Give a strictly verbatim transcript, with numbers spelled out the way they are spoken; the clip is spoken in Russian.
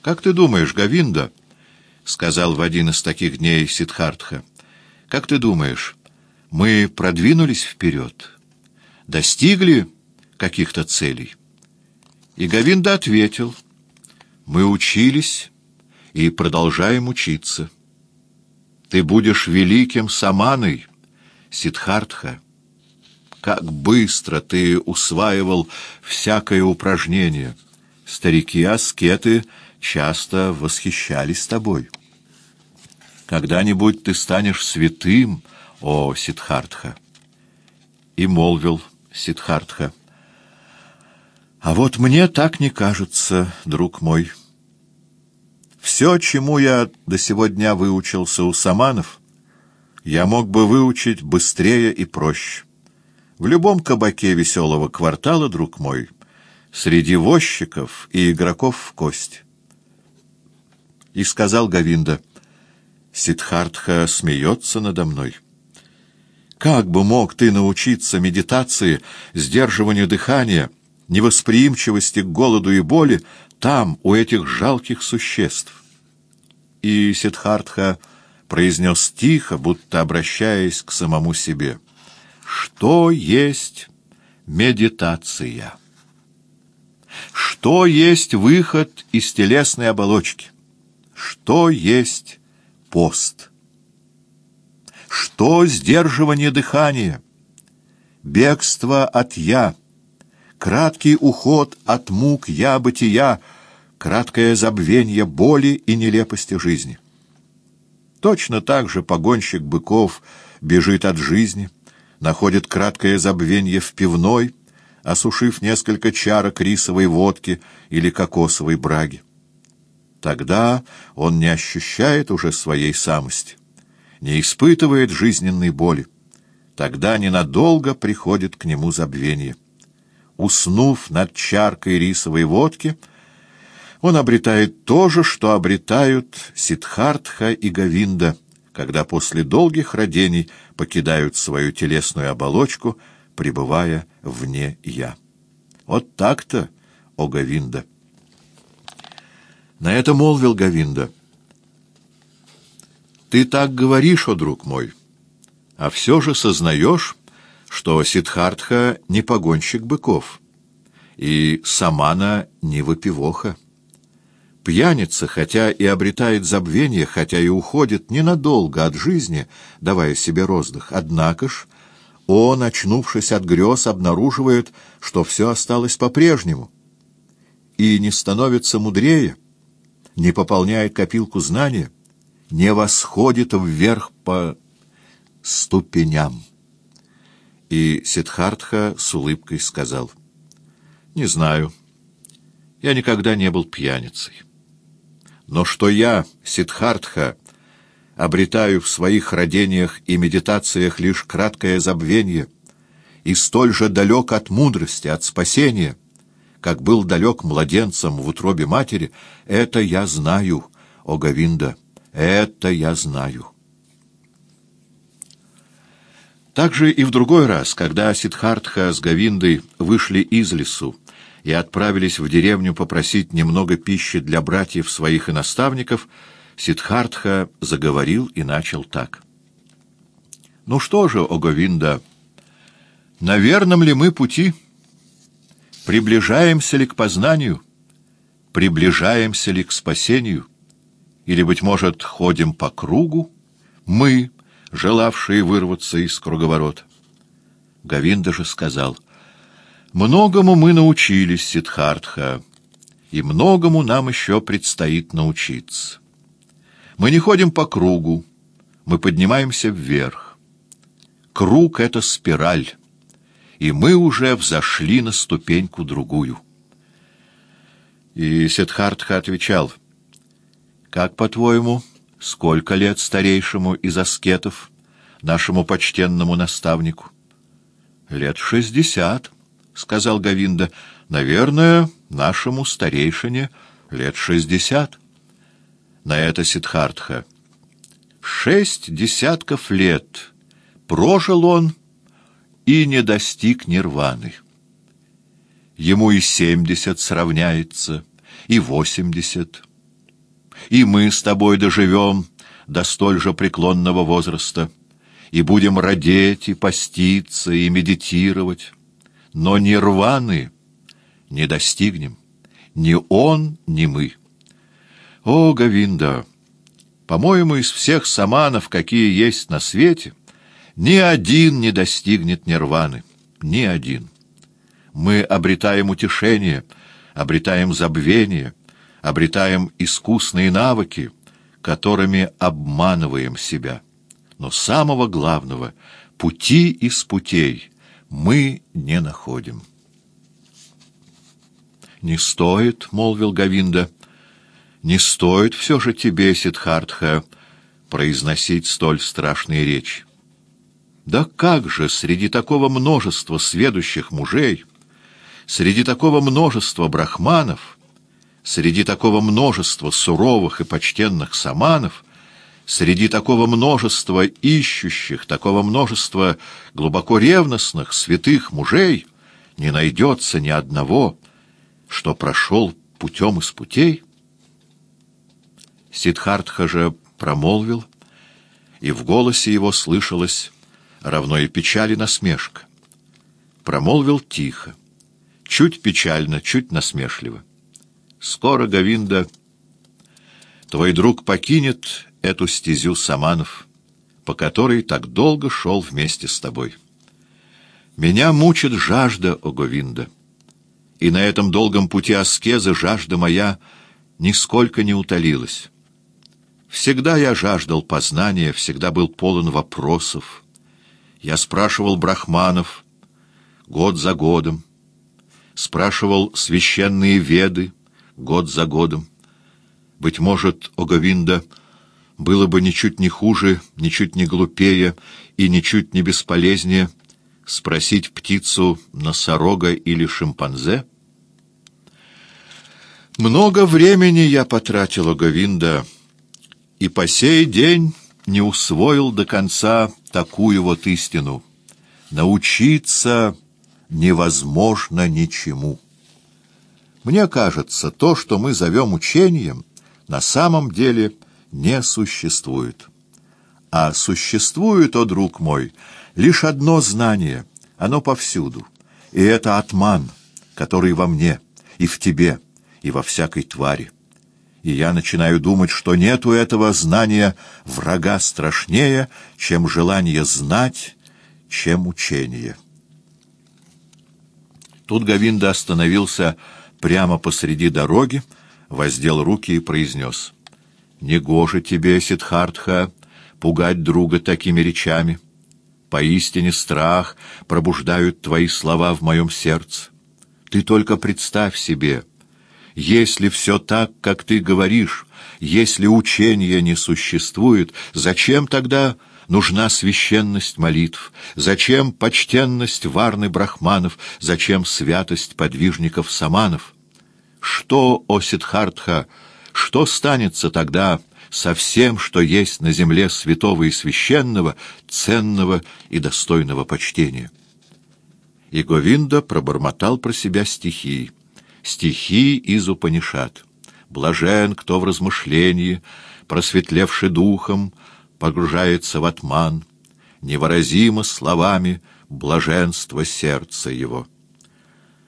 «Как ты думаешь, Говинда, — сказал в один из таких дней Сиддхартха, — как ты думаешь, мы продвинулись вперед, достигли каких-то целей?» И Говинда ответил: «Мы учились и продолжаем учиться. Ты будешь великим саманой, Сиддхартха. Как быстро ты усваивал всякое упражнение! Старики-аскеты часто восхищались тобой. Когда-нибудь ты станешь святым, о Сиддхартха!» И молвил Сиддхартха: «А вот мне так не кажется, друг мой. Все, чему я до сего дня выучился у саманов, я мог бы выучить быстрее и проще. В любом кабаке веселого квартала, друг мой, среди возчиков и игроков в кость». И сказал Говинда: «Сиддхартха смеется надо мной. Как бы мог ты научиться медитации, сдерживанию дыхания, невосприимчивости к голоду и боли там, у этих жалких существ?» И Сиддхартха произнес тихо, будто обращаясь к самому себе: «Что есть медитация? Что есть выход из телесной оболочки? Что есть пост? Что сдерживание дыхания, бегство от «я», краткий уход от мук «я-бытия», краткое забвение боли и нелепости жизни? Точно так же погонщик быков бежит от жизни, находит краткое забвение в пивной, осушив несколько чарок рисовой водки или кокосовой браги. Тогда он не ощущает уже своей самости, не испытывает жизненной боли. Тогда ненадолго приходит к нему забвение. Уснув над чаркой рисовой водки, он обретает то же, что обретают Сиддхартха и Говинда, когда после долгих родений покидают свою телесную оболочку, пребывая вне «я». Вот так-то, о Говинда. На это молвил Говинда: «Ты так говоришь, о друг мой, а все же сознаешь, что Сиддхартха не погонщик быков, и самана не выпивоха. Пьяница, хотя и обретает забвение, хотя и уходит ненадолго от жизни, давая себе роздых, однако ж он, очнувшись от грез, обнаруживает, что все осталось по-прежнему, и не становится мудрее, не пополняет копилку знания, не восходит вверх по ступеням». И Сиддхартха с улыбкой сказал: «Не знаю, я никогда не был пьяницей. Но что я, Сиддхартха, обретаю в своих родениях и медитациях лишь краткое забвение и столь же далек от мудрости, от спасения, как был далек младенцем в утробе матери, это я знаю, о Говинда, это я знаю». Также и в другой раз, когда Сиддхартха с Говиндой вышли из лесу и отправились в деревню попросить немного пищи для братьев своих и наставников, Сиддхартха заговорил и начал так: «Ну что же, о Говинда, на верном ли мы пути? Приближаемся ли к познанию? Приближаемся ли к спасению? Или, быть может, ходим по кругу, мы, желавшие вырваться из круговорота?» Говинда же сказал: «Многому мы научились, Сиддхартха, и многому нам еще предстоит научиться. Мы не ходим по кругу, мы поднимаемся вверх. Круг — это спираль, и мы уже взошли на ступеньку другую». И Сиддхартха отвечал: «Как, по-твоему, сколько лет старейшему из аскетов, нашему почтенному наставнику?» «Лет шестьдесят», — сказал Говинда. «Наверное, нашему старейшине лет шестьдесят». На это Сиддхартха: «Шесть десятков лет прожил он и не достиг нирваны. Ему и семьдесят сравняется, и восемьдесят. и мы с тобой доживем до столь же преклонного возраста, и будем родить, и поститься, и медитировать, но нирваны не достигнем, ни он, ни мы. О, Говинда! По-моему, из всех саманов, какие есть на свете, ни один не достигнет нирваны, ни один. Мы обретаем утешение, обретаем забвение, обретаем искусные навыки, которыми обманываем себя. Но самого главного — пути из путей мы не находим. «Не стоит, — молвил Говинда, — не стоит все же тебе, Сиддхартха, произносить столь страшные речи. Да как же среди такого множества сведущих мужей, среди такого множества брахманов, среди такого множества суровых и почтенных саманов, среди такого множества ищущих, такого множества глубоко ревностных, святых мужей не найдется ни одного, что прошел путем из путей?» Сиддхартха же промолвил, и в голосе его слышалось равно и печаль, и насмешка. Промолвил тихо, чуть печально, чуть насмешливо: «Скоро, Говинда, твой друг покинет эту стезю саманов, по которой так долго шел вместе с тобой. Меня мучит жажда, о Говинда, и на этом долгом пути аскезы жажда моя нисколько не утолилась. Всегда я жаждал познания, всегда был полон вопросов. Я спрашивал брахманов год за годом, спрашивал священные веды год за годом. Быть может, о Говинда, было бы ничуть не хуже, ничуть не глупее и ничуть не бесполезнее спросить птицу носорога или шимпанзе? Много времени я потратил, о Говинда, и по сей день не усвоил до конца такую вот истину: научиться невозможно ничему. Мне кажется, то, что мы зовем учением, на самом деле не существует. А существует, о друг мой, лишь одно знание, оно повсюду, и это атман, который во мне, и в тебе, и во всякой твари. И я начинаю думать, что нету этого знания врага страшнее, чем желание знать, чем учение». Тут Говинда остановился прямо посреди дороги, воздел руки и произнес: «Негоже тебе, Сиддхартха, пугать друга такими речами. Поистине страх пробуждают твои слова в моем сердце. Ты только представь себе, если все так, как ты говоришь, если учения не существует, зачем тогда нужна священность молитв? Зачем почтенность варны брахманов? Зачем святость подвижников саманов? Что, о Сиддхартха, что станется тогда со всем, что есть на земле святого и священного, ценного и достойного почтения?» И Говинда пробормотал про себя стихи. Стихи из Упанишад. «Блажен, кто в размышлении, просветлевший духом, погружается в атман, невыразимо словами блаженство сердца его».